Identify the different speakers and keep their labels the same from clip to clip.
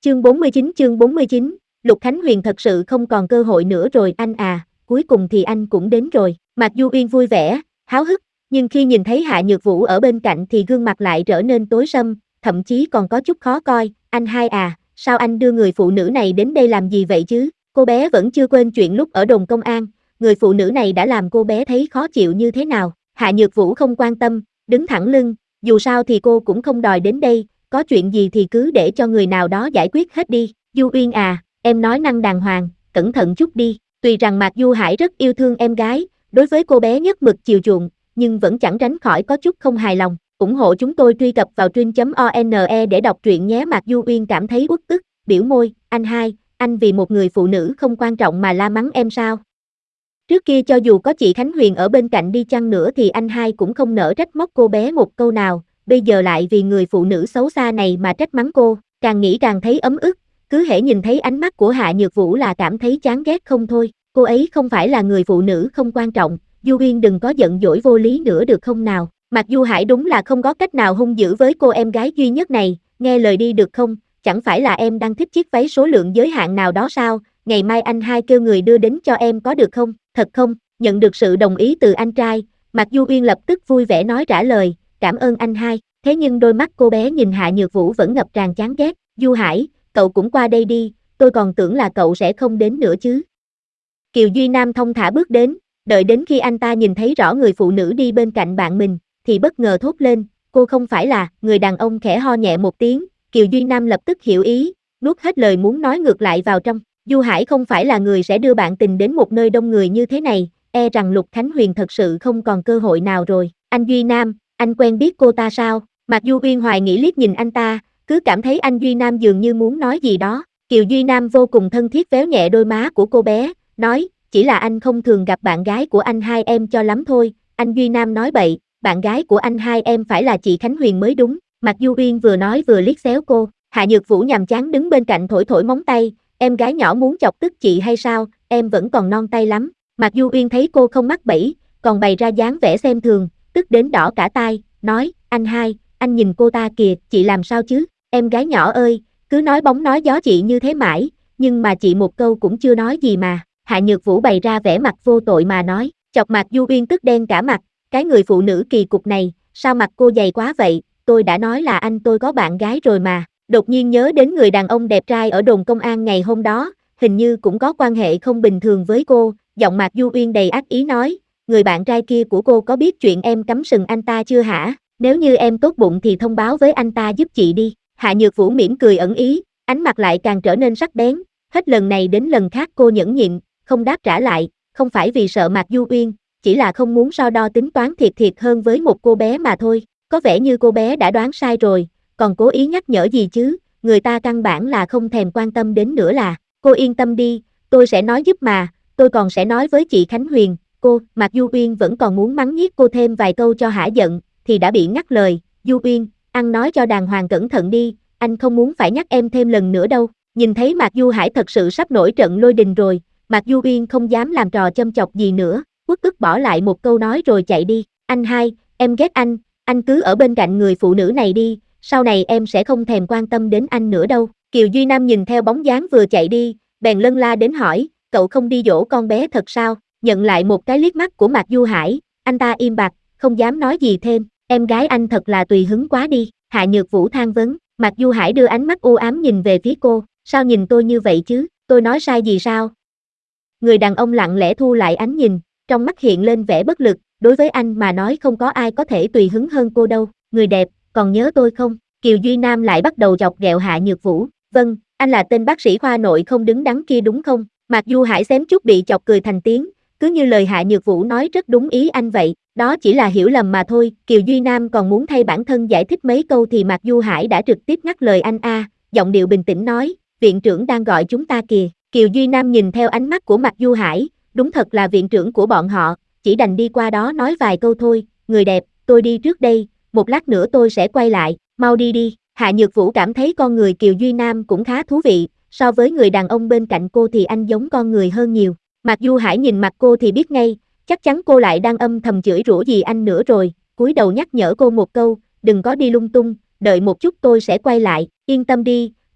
Speaker 1: Chương 49, Lục Khánh Huyền thật sự không còn cơ hội nữa rồi anh à, cuối cùng thì anh cũng đến rồi. Mạc Du Uyên vui vẻ, háo hức, nhưng khi nhìn thấy Hạ Nhược Vũ ở bên cạnh thì gương mặt lại trở nên tối sầm, thậm chí còn có chút khó coi. Anh hai à, sao anh đưa người phụ nữ này đến đây làm gì vậy chứ? Cô bé vẫn chưa quên chuyện lúc ở đồn công an, người phụ nữ này đã làm cô bé thấy khó chịu như thế nào. Hạ Nhược Vũ không quan tâm, đứng thẳng lưng, dù sao thì cô cũng không đòi đến đây, có chuyện gì thì cứ để cho người nào đó giải quyết hết đi. Du Uyên à, em nói năng đàng hoàng, cẩn thận chút đi. Tuy rằng Mạc Du Hải rất yêu thương em gái, đối với cô bé nhất mực chiều chuộng, nhưng vẫn chẳng tránh khỏi có chút không hài lòng. Ủng hộ chúng tôi truy cập vào truyện.one để đọc truyện nhé. Mạc Du Uyên cảm thấy uất ức, biểu môi, anh hai, anh vì một người phụ nữ không quan trọng mà la mắng em sao? Trước kia cho dù có chị Khánh Huyền ở bên cạnh đi chăng nữa thì anh hai cũng không nỡ trách móc cô bé một câu nào, bây giờ lại vì người phụ nữ xấu xa này mà trách mắng cô, càng nghĩ càng thấy ấm ức, cứ hễ nhìn thấy ánh mắt của Hạ Nhược Vũ là cảm thấy chán ghét không thôi, cô ấy không phải là người phụ nữ không quan trọng, Du Uyên đừng có giận dỗi vô lý nữa được không nào. Mặc Du Hải đúng là không có cách nào hung dữ với cô em gái duy nhất này, nghe lời đi được không, chẳng phải là em đang thích chiếc váy số lượng giới hạn nào đó sao, ngày mai anh hai kêu người đưa đến cho em có được không? Thật không? Nhận được sự đồng ý từ anh trai, Mạc Du Uyên lập tức vui vẻ nói trả lời, cảm ơn anh hai, thế nhưng đôi mắt cô bé nhìn Hạ Nhược Vũ vẫn ngập tràn chán ghét, Du Hải, cậu cũng qua đây đi, tôi còn tưởng là cậu sẽ không đến nữa chứ. Kiều Duy Nam thong thả bước đến, đợi đến khi anh ta nhìn thấy rõ người phụ nữ đi bên cạnh bạn mình, thì bất ngờ thốt lên, cô không phải là, người đàn ông khẽ ho nhẹ một tiếng, Kiều Duy Nam lập tức hiểu ý, nuốt hết lời muốn nói ngược lại vào trong. Du Hải không phải là người sẽ đưa bạn tình đến một nơi đông người như thế này, e rằng Lục Khánh Huyền thật sự không còn cơ hội nào rồi. Anh Duy Nam, anh quen biết cô ta sao? Mạc Du Uyên hoài nghĩ liếc nhìn anh ta, cứ cảm thấy anh Duy Nam dường như muốn nói gì đó. Kiều Duy Nam vô cùng thân thiết véo nhẹ đôi má của cô bé, nói, chỉ là anh không thường gặp bạn gái của anh hai em cho lắm thôi. Anh Duy Nam nói bậy, bạn gái của anh hai em phải là chị Khánh Huyền mới đúng. Mạc Du Uyên vừa nói vừa liếc xéo cô. Hạ Nhược Vũ nhàm chán đứng bên cạnh thổi thổi móng tay, em gái nhỏ muốn chọc tức chị hay sao, em vẫn còn non tay lắm. Mạc Du Uyên thấy cô không mắc bẫy, còn bày ra dáng vẻ xem thường, tức đến đỏ cả tai, nói, anh hai, anh nhìn cô ta kìa, chị làm sao chứ, em gái nhỏ ơi, cứ nói bóng nói gió chị như thế mãi, nhưng mà chị một câu cũng chưa nói gì mà. Hạ Nhược Vũ bày ra vẻ mặt vô tội mà nói, chọc Mạc Du Uyên tức đen cả mặt, cái người phụ nữ kỳ cục này, sao mặt cô dày quá vậy, tôi đã nói là anh tôi có bạn gái rồi mà. Đột nhiên nhớ đến người đàn ông đẹp trai ở đồn công an ngày hôm đó, hình như cũng có quan hệ không bình thường với cô, giọng Mạc Du Uyên đầy ác ý nói, người bạn trai kia của cô có biết chuyện em cắm sừng anh ta chưa hả? Nếu như em tốt bụng thì thông báo với anh ta giúp chị đi. Hạ Nhược Vũ mỉm cười ẩn ý, ánh mặt lại càng trở nên sắc bén, hết lần này đến lần khác cô nhẫn nhịn, không đáp trả lại, không phải vì sợ Mạc Du Uyên, chỉ là không muốn so đo tính toán thiệt hơn với một cô bé mà thôi, có vẻ như cô bé đã đoán sai rồi, còn cố ý nhắc nhở gì chứ, người ta căn bản là không thèm quan tâm đến nữa là, cô yên tâm đi, tôi sẽ nói giúp mà, tôi còn sẽ nói với chị Khánh Huyền, Mạc Du Uyên vẫn còn muốn mắng nhiếc cô thêm vài câu cho hả giận, thì đã bị ngắt lời, Du Uyên, ăn nói cho đàng hoàng cẩn thận đi, anh không muốn phải nhắc em thêm lần nữa đâu. Nhìn thấy Mạc Du Hải thật sự sắp nổi trận lôi đình rồi, Mạc Du Uyên không dám làm trò châm chọc gì nữa, uất ức bỏ lại một câu nói rồi chạy đi, anh hai, em ghét anh cứ ở bên cạnh người phụ nữ này đi, sau này em sẽ không thèm quan tâm đến anh nữa đâu. Kiều Duy Nam nhìn theo bóng dáng vừa chạy đi, bèn lân la đến hỏi, cậu không đi dỗ con bé thật sao? Nhận lại một cái liếc mắt của Mạc Du Hải, anh ta im bặt, không dám nói gì thêm, em gái anh thật là tùy hứng quá đi. Hạ Nhược Vũ than vấn, Mạc Du Hải đưa ánh mắt u ám nhìn về phía cô, sao nhìn tôi như vậy chứ, tôi nói sai gì sao? Người đàn ông lặng lẽ thu lại ánh nhìn, trong mắt hiện lên vẻ bất lực, đối với anh mà nói không có ai có thể tùy hứng hơn cô đâu, người đẹp, còn nhớ tôi không? Kiều Duy Nam lại bắt đầu chọc ghẹo Hạ Nhược Vũ, vâng, anh là tên bác sĩ khoa nội không đứng đắn kia đúng không? Mạc Du Hải xém chút bị chọc cười thành tiếng, cứ như lời Hạ Nhược Vũ nói rất đúng ý anh vậy, đó chỉ là hiểu lầm mà thôi. Kiều Duy Nam còn muốn thay bản thân giải thích mấy câu thì Mạc Du Hải đã trực tiếp ngắt lời anh giọng điệu bình tĩnh nói, viện trưởng đang gọi chúng ta kìa. Kiều Duy Nam nhìn theo ánh mắt của Mạc Du Hải, đúng thật là viện trưởng của bọn họ, chỉ đành đi qua đó nói vài câu thôi, người đẹp, tôi đi trước đây, một lát nữa tôi sẽ quay lại, mau đi đi. Hạ Nhược Vũ cảm thấy con người Kiều Duy Nam cũng khá thú vị, so với người đàn ông bên cạnh cô thì anh giống con người hơn nhiều. Mạc Du Hải nhìn mặt cô thì biết ngay, chắc chắn cô lại đang âm thầm chửi rủa gì anh nữa rồi, cúi đầu nhắc nhở cô một câu, đừng có đi lung tung, đợi một chút tôi sẽ quay lại, yên tâm đi,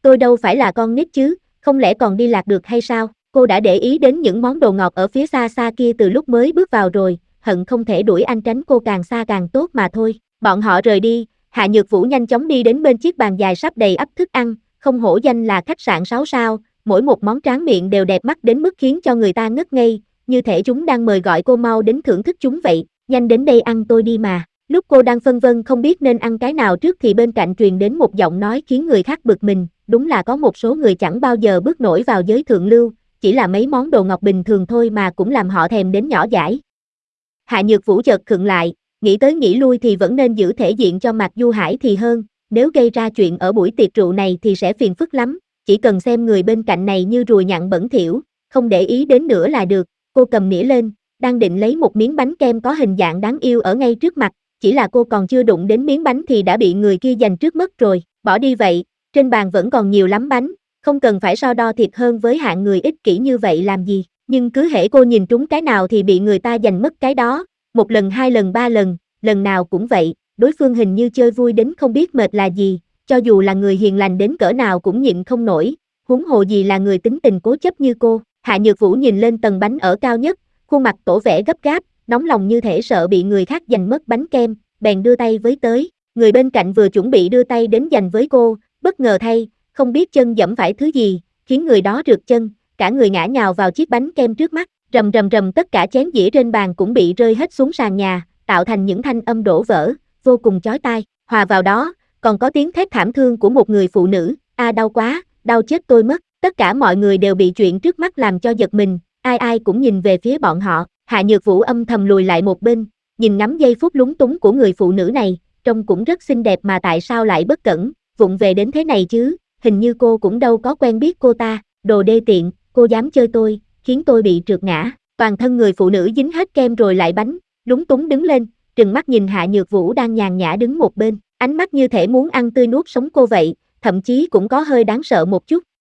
Speaker 1: tôi đâu phải là con nít chứ, không lẽ còn đi lạc được hay sao? Cô đã để ý đến những món đồ ngọt ở phía xa xa kia từ lúc mới bước vào rồi, hận không thể đuổi anh tránh cô càng xa càng tốt mà thôi. Bọn họ rời đi, Hạ Nhược Vũ nhanh chóng đi đến bên chiếc bàn dài sắp đầy ắp thức ăn, không hổ danh là khách sạn 6 sao, mỗi một món tráng miệng đều đẹp mắt đến mức khiến cho người ta ngất ngây, như thể chúng đang mời gọi cô mau đến thưởng thức chúng vậy. Nhanh đến đây ăn tôi đi mà. Lúc cô đang phân vân không biết nên ăn cái nào trước thì bên cạnh truyền đến một giọng nói khiến người khác bực mình, đúng là có một số người chẳng bao giờ bước nổi vào giới thượng lưu, chỉ là mấy món đồ ngọt bình thường thôi mà cũng làm họ thèm đến nhỏ dãi. Hạ Nhược Vũ chợt khựng lại, nghĩ tới nghĩ lui thì vẫn nên giữ thể diện cho Mạc Du Hải thì hơn, nếu gây ra chuyện ở buổi tiệc rượu này thì sẽ phiền phức lắm, chỉ cần xem người bên cạnh này như ruồi nhặn bẩn thỉu, không để ý đến nữa là được. Cô cầm nĩa lên, đang định lấy một miếng bánh kem có hình dạng đáng yêu ở ngay trước mặt, chỉ là cô còn chưa đụng đến miếng bánh thì đã bị người kia giành trước mất rồi, bỏ đi vậy, trên bàn vẫn còn nhiều lắm bánh, không cần phải so đo thiệt hơn với hạng người ích kỷ như vậy làm gì, nhưng cứ hễ cô nhìn trúng cái nào thì bị người ta giành mất cái đó, một lần hai lần ba lần, lần nào cũng vậy, đối phương hình như chơi vui đến không biết mệt là gì, cho dù là người hiền lành đến cỡ nào cũng nhịn không nổi, huống hồ gì là người tính tình cố chấp như cô. Hạ Nhược Vũ nhìn lên tầng bánh ở cao nhất, khuôn mặt tổ vẻ gấp gáp, nóng lòng như thể sợ bị người khác giành mất bánh kem, bèn đưa tay với tới. Người bên cạnh vừa chuẩn bị đưa tay đến giành với cô, bất ngờ thay, không biết chân dẫm phải thứ gì, khiến người đó trượt chân, cả người ngã nhào vào chiếc bánh kem trước mắt, rầm rầm rầm tất cả chén dĩa trên bàn cũng bị rơi hết xuống sàn nhà, tạo thành những thanh âm đổ vỡ, vô cùng chói tai. Hòa vào đó, còn có tiếng thét thảm thương của một người phụ nữ, đau quá, đau chết tôi mất. Tất cả mọi người đều bị chuyện trước mắt làm cho giật mình, ai ai cũng nhìn về phía bọn họ. Hạ Nhược Vũ âm thầm lùi lại một bên, nhìn ngắm giây phút lúng túng của người phụ nữ này, trông cũng rất xinh đẹp mà tại sao lại bất cẩn, vụng về đến thế này chứ, hình như cô cũng đâu có quen biết cô ta, đồ đê tiện, cô dám chơi tôi, khiến tôi bị trượt ngã. Toàn thân người phụ nữ dính hết kem rồi lại bánh, lúng túng đứng lên, trừng mắt nhìn Hạ Nhược Vũ đang nhàn nhã đứng một bên, ánh mắt như thể muốn ăn tươi nuốt sống cô vậy, thậm chí cũng có hơi đáng sợ một chút.